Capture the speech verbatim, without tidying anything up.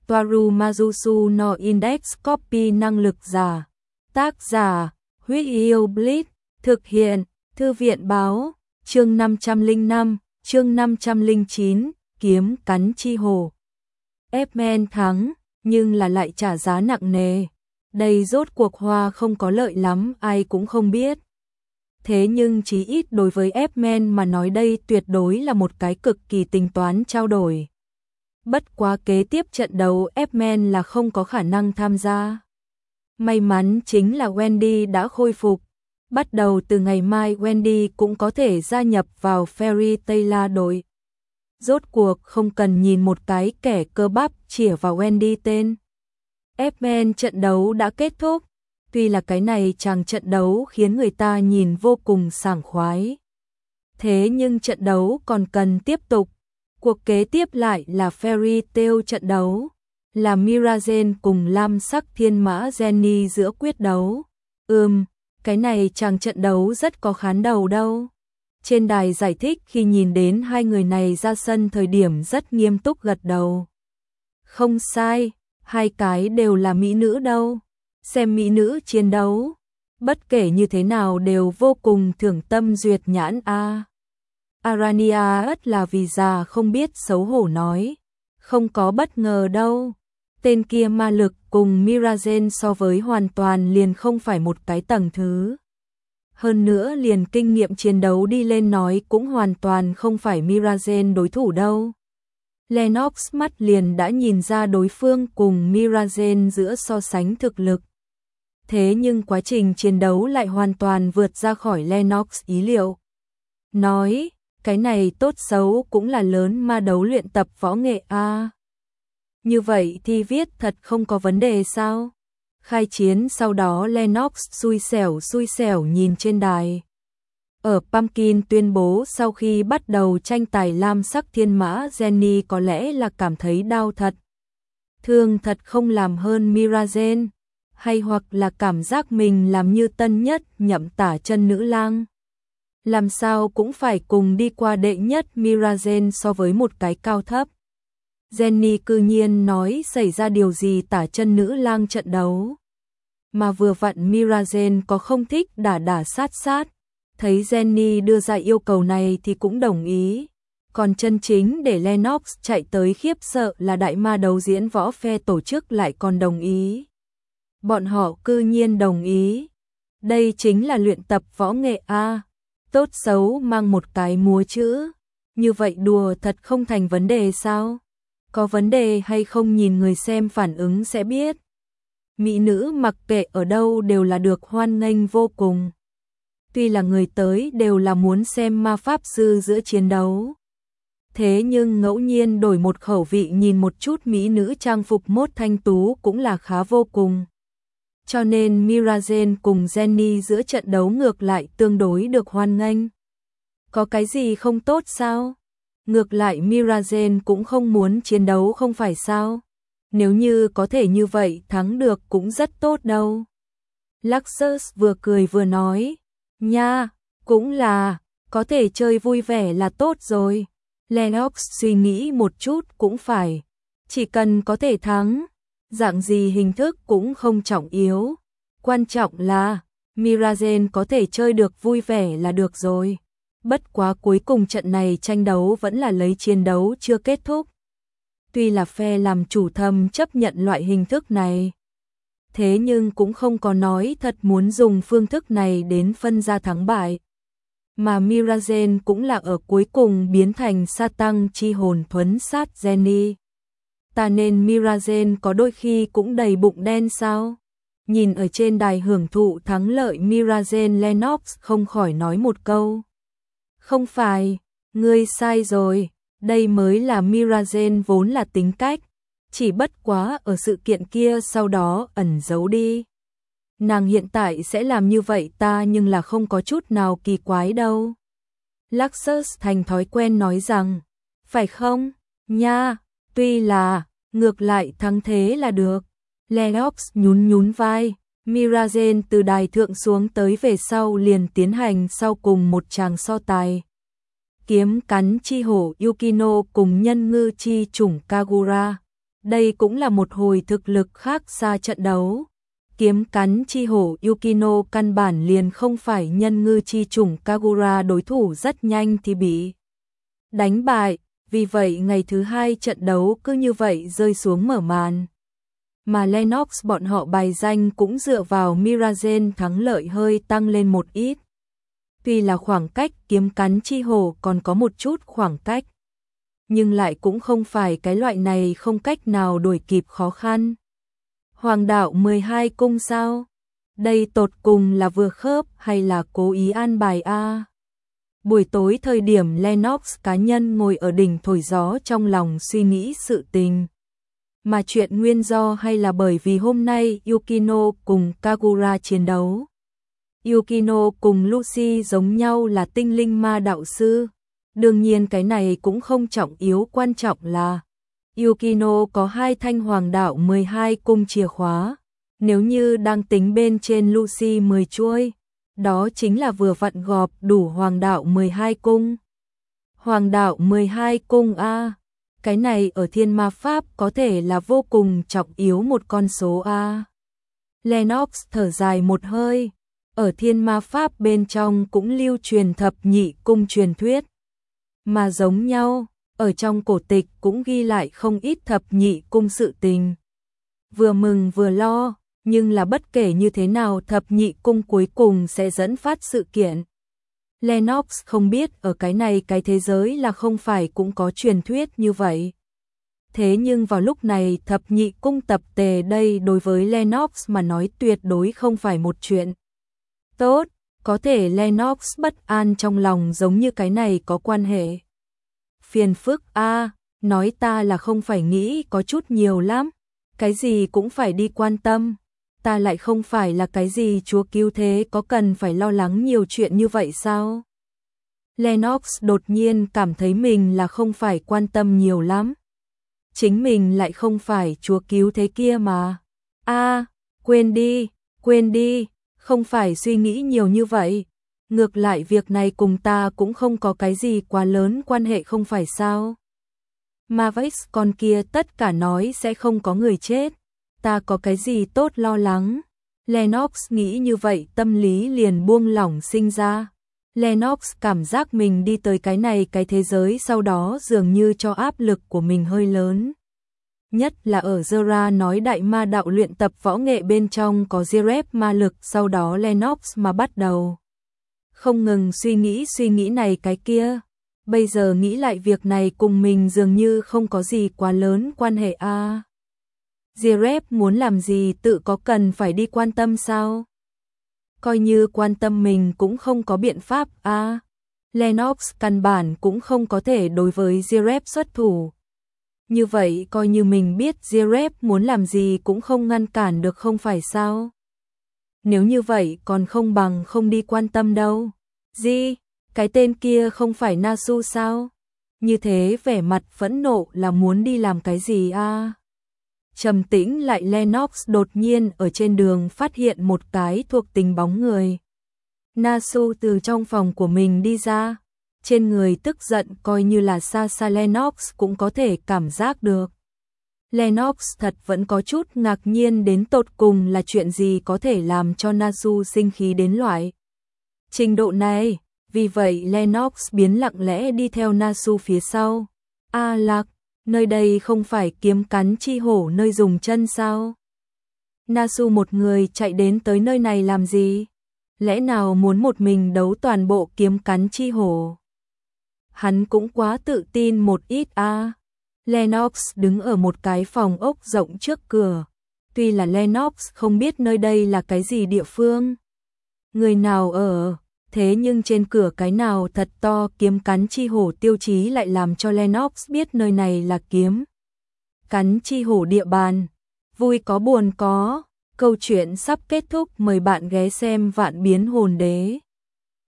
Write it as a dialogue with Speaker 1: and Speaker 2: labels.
Speaker 1: Toaru Majusu no Index Copy năng lực giả. Tác giả, Huyết Yêu Bleach, thực hiện, Thư viện báo, chương năm trăm lẻ năm, chương năm trăm lẻ chín, kiếm cắn chi hổ. Ip-Man thắng, nhưng là lại trả giá nặng nề. Đây rốt cuộc hoa không có lợi lắm, ai cũng không biết. Thế nhưng chí ít đối với Ip-Man mà nói đây tuyệt đối là một cái cực kỳ tính toán trao đổi. Bất quá kế tiếp trận đấu Ip-Man là không có khả năng tham gia. May mắn chính là Wendy đã khôi phục. Bắt đầu từ ngày mai Wendy cũng có thể gia nhập vào Fairy Tail đội. Rốt cuộc không cần nhìn một cái kẻ cơ bắp chĩa vào Wendy tên. Ip-Man trận đấu đã kết thúc. Tuy là cái này chàng trận đấu khiến người ta nhìn vô cùng sảng khoái. Thế nhưng trận đấu còn cần tiếp tục. Cuộc kế tiếp lại là Fairy Tail trận đấu. Là Mirazen cùng lam sắc thiên mã Jenny giữa quyết đấu. Ừm, cái này chàng trận đấu rất có khán đầu đâu. Trên đài giải thích khi nhìn đến hai người này ra sân thời điểm rất nghiêm túc gật đầu. Không sai, hai cái đều là mỹ nữ đâu. Xem mỹ nữ chiến đấu, bất kể như thế nào đều vô cùng thưởng tâm duyệt nhãn a. À. Arania ất là vì già không biết xấu hổ nói. Không có bất ngờ đâu. Tên kia ma lực cùng Mirazen so với hoàn toàn liền không phải một cái tầng thứ. Hơn nữa liền kinh nghiệm chiến đấu đi lên nói cũng hoàn toàn không phải Mirazen đối thủ đâu. Lennox mắt liền đã nhìn ra đối phương cùng Mirazen giữa so sánh thực lực. Thế nhưng quá trình chiến đấu lại hoàn toàn vượt ra khỏi Lennox ý liệu. Nói, cái này tốt xấu cũng là lớn ma đấu luyện tập võ nghệ a. À. Như vậy thì viết thật không có vấn đề sao? Khai chiến sau đó Lennox xui xẻo xui xẻo nhìn trên đài. Ở Pumpkin tuyên bố sau khi bắt đầu tranh tài lam sắc thiên mã Jenny có lẽ là cảm thấy đau thật. Thương thật không làm hơn Mirazen. Hay hoặc là cảm giác mình làm như tân nhất nhậm tả chân nữ lang. Làm sao cũng phải cùng đi qua đệ nhất Mirazen so với một cái cao thấp. Jenny cư nhiên nói xảy ra điều gì tả chân nữ lang trận đấu. Mà vừa vặn Mirazen có không thích đả đả sát sát. Thấy Jenny đưa ra yêu cầu này thì cũng đồng ý. Còn chân chính để Lennox chạy tới khiếp sợ là đại ma đấu diễn võ phe tổ chức lại còn đồng ý. Bọn họ cư nhiên đồng ý. Đây chính là luyện tập võ nghệ a. Tốt xấu mang một cái múa chữ. Như vậy đùa thật không thành vấn đề sao? Có vấn đề hay không nhìn người xem phản ứng sẽ biết. Mỹ nữ mặc kệ ở đâu đều là được hoan nghênh vô cùng. Tuy là người tới đều là muốn xem ma pháp sư giữa chiến đấu. Thế nhưng ngẫu nhiên đổi một khẩu vị nhìn một chút mỹ nữ trang phục mốt thanh tú cũng là khá vô cùng. Cho nên Mirazen cùng Jenny giữa trận đấu ngược lại tương đối được hoan nghênh. Có cái gì không tốt sao? Ngược lại Mirazen cũng không muốn chiến đấu không phải sao? Nếu như có thể như vậy thắng được cũng rất tốt đâu. Luxus vừa cười vừa nói. Nha, cũng là, có thể chơi vui vẻ là tốt rồi. Lennox suy nghĩ một chút cũng phải. Chỉ cần có thể thắng, dạng gì hình thức cũng không trọng yếu. Quan trọng là, Mirazen có thể chơi được vui vẻ là được rồi. Bất quá cuối cùng trận này tranh đấu vẫn là lấy chiến đấu chưa kết thúc. Tuy là phe làm chủ thầm chấp nhận loại hình thức này. Thế nhưng cũng không có nói thật muốn dùng phương thức này đến phân ra thắng bại. Mà Mirazen cũng là ở cuối cùng biến thành sa tăng chi hồn thuấn sát Jenny. Ta nên Mirazen có đôi khi cũng đầy bụng đen sao? Nhìn ở trên đài hưởng thụ thắng lợi Mirazen Lennox không khỏi nói một câu. Không phải, ngươi sai rồi, đây mới là Mirazen vốn là tính cách. Chỉ bất quá ở sự kiện kia sau đó ẩn giấu đi. Nàng hiện tại sẽ làm như vậy ta nhưng là không có chút nào kỳ quái đâu. Luxus thành thói quen nói rằng, phải không, nha, tuy là, ngược lại thắng thế là được. Lennox nhún nhún vai, Mirazen từ đài thượng xuống tới về sau liền tiến hành sau cùng một tràng so tài. Kiếm cắn chi hổ Yukino cùng nhân ngư chi chủng Kagura. Đây cũng là một hồi thực lực khác xa trận đấu. Kiếm cắn chi hổ Yukino căn bản liền không phải nhân ngư chi chủng Kagura, đối thủ rất nhanh thì bị đánh bại, vì vậy ngày thứ hai trận đấu cứ như vậy rơi xuống mở màn. Mà Lennox bọn họ bài danh cũng dựa vào Mirazen thắng lợi hơi tăng lên một ít. Tuy là khoảng cách kiếm cắn chi hổ còn có một chút khoảng cách, nhưng lại cũng không phải cái loại này không cách nào đuổi kịp khó khăn. Hoàng đạo mười hai cung sao? Đây tột cùng là vừa khớp hay là cố ý an bài a? Buổi tối thời điểm Lennox cá nhân ngồi ở đỉnh thổi gió trong lòng suy nghĩ sự tình. Mà chuyện nguyên do hay là bởi vì hôm nay Yukino cùng Kagura chiến đấu. Yukino cùng Lucy giống nhau là tinh linh ma đạo sư. Đương nhiên cái này cũng không trọng yếu, quan trọng là Yukino có hai thanh hoàng đạo mười hai cung chìa khóa. Nếu như đang tính bên trên Lucy mười chuôi, đó chính là vừa vặn gọp đủ hoàng đạo mười hai cung. Hoàng đạo mười hai cung a, cái này ở thiên ma pháp có thể là vô cùng trọng yếu một con số a. Lennox thở dài một hơi, ở thiên ma pháp bên trong cũng lưu truyền thập nhị cung truyền thuyết. Mà giống nhau, ở trong cổ tịch cũng ghi lại không ít thập nhị cung sự tình. Vừa mừng vừa lo, nhưng là bất kể như thế nào thập nhị cung cuối cùng sẽ dẫn phát sự kiện. Lennox không biết ở cái này cái thế giới là không phải cũng có truyền thuyết như vậy. Thế nhưng vào lúc này thập nhị cung tập tề đây đối với Lennox mà nói tuyệt đối không phải một chuyện tốt. Có thể Lennox bất an trong lòng giống như cái này có quan hệ. Phiền phức a, nói ta là không phải nghĩ có chút nhiều lắm, cái gì cũng phải đi quan tâm, ta lại không phải là cái gì chúa cứu thế có cần phải lo lắng nhiều chuyện như vậy sao? Lennox đột nhiên cảm thấy mình là không phải quan tâm nhiều lắm. Chính mình lại không phải chúa cứu thế kia mà. A, quên đi, quên đi, không phải suy nghĩ nhiều như vậy. Ngược lại việc này cùng ta cũng không có cái gì quá lớn quan hệ không phải sao? Mavex con kia tất cả nói sẽ không có người chết. Ta có cái gì tốt lo lắng? Lennox nghĩ như vậy tâm lý liền buông lỏng sinh ra. Lennox cảm giác mình đi tới cái này cái thế giới sau đó dường như cho áp lực của mình hơi lớn. Nhất là ở Zera nói đại ma đạo luyện tập võ nghệ bên trong có Zeref ma lực, sau đó Lennox mà bắt đầu không ngừng suy nghĩ suy nghĩ này cái kia. Bây giờ nghĩ lại việc này cùng mình dường như không có gì quá lớn quan hệ a. À. Zeref muốn làm gì tự có cần phải đi quan tâm sao? Coi như quan tâm mình cũng không có biện pháp a. À. Lennox căn bản cũng không có thể đối với Zeref xuất thủ. Như vậy coi như mình biết Zeref muốn làm gì cũng không ngăn cản được không phải sao? Nếu như vậy còn không bằng không đi quan tâm đâu. Gì? Cái tên kia không phải Nasu sao? Như thế vẻ mặt phẫn nộ là muốn đi làm cái gì a? À? Trầm tĩnh lại Lennox đột nhiên ở trên đường phát hiện một cái thuộc tính bóng người. Nasu từ trong phòng của mình đi ra. Trên người tức giận coi như là xa xa Lennox cũng có thể cảm giác được. Lennox thật vẫn có chút ngạc nhiên đến tột cùng là chuyện gì có thể làm cho Nasu sinh khí đến loại trình độ này. Vì vậy Lennox biến lặng lẽ đi theo Nasu phía sau. A Lạc, nơi đây không phải kiếm cắn chi hổ nơi dùng chân sao? Nasu một người chạy đến tới nơi này làm gì? Lẽ nào muốn một mình đấu toàn bộ kiếm cắn chi hổ? Hắn cũng quá tự tin một ít a. À. Lennox đứng ở một cái phòng ốc rộng trước cửa. Tuy là Lennox không biết nơi đây là cái gì địa phương, người nào ở, thế nhưng trên cửa cái nào thật to kiếm cắn chi hổ tiêu chí lại làm cho Lennox biết nơi này là kiếm cắn chi hổ địa bàn. Vui có buồn có, câu chuyện sắp kết thúc, mời bạn ghé xem Vạn Biến Hồn Đế.